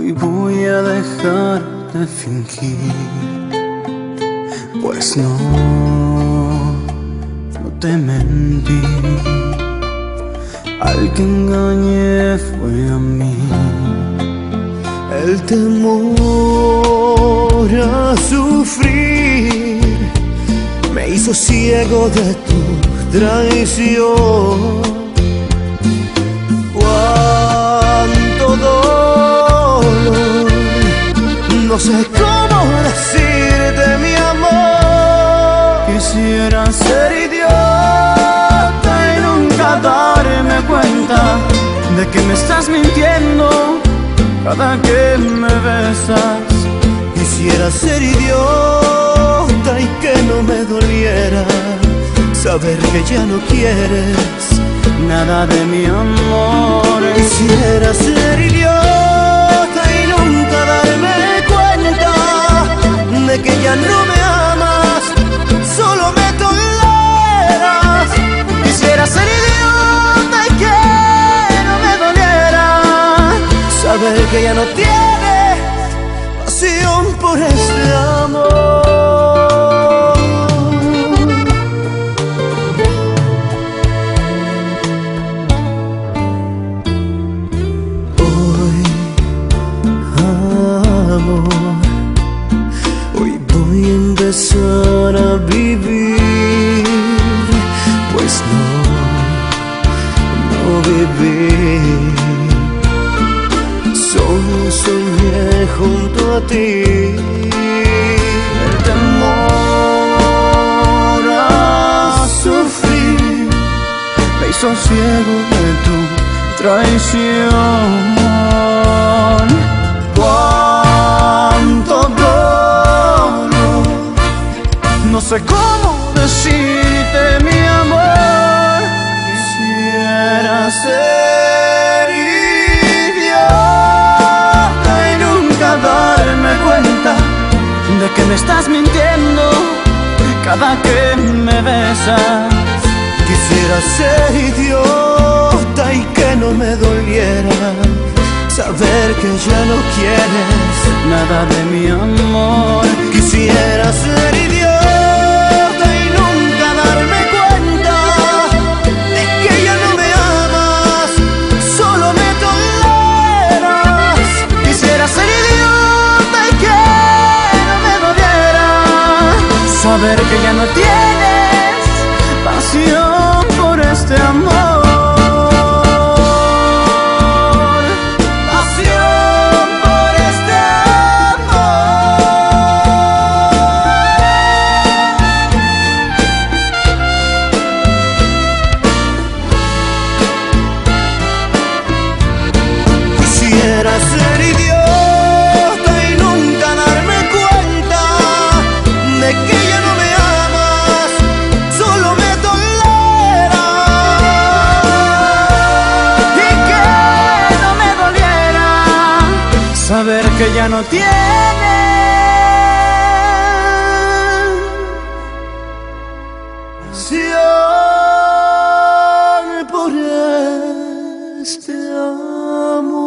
Hoy voy a dejar de fingir, pues no te mentí. Al que engañé fue a mí. El temor a sufrir me hizo ciego de tu traición. Cuánto dolor, no sé cómo decirte mi amor. Quisiera ser idiota y nunca darme cuenta de que me estás mintiendo cada que me besas. Quisiera ser idiota y que no me doliera saber que ya no quieres nada de mi amor. Quisiera ser idiota y nunca darme cuenta de que ya no me amas, solo me toleras. Quisiera ser idiota y que no me doliera saber que ya no tienes pasión por este amor. Hoy voy a empezar a vivir, pues no viví. Solo soñé junto a ti. El temor a sufrir me hizo ciego de tu traición. Cuánto dolor, no sé cómo decirte mi amor. Quisiera ser idiota y nunca darme cuenta de que me estás mintiendo cada que me besas. Quisiera ser idiota y que no me doliera saber que ya no quieres nada de mi amor. Quisiera ser idiota y nunca darme cuenta de que ya no me amas, solo me toleras. Quisiera ser idiota y que no me doliera saber que ya no tienes pasión por este amor. Quisiera ser idiota y nunca darme cuenta de que ya no me amas, solo me toleras. Y que no me doliera saber que ya no tienes pasión por este amor.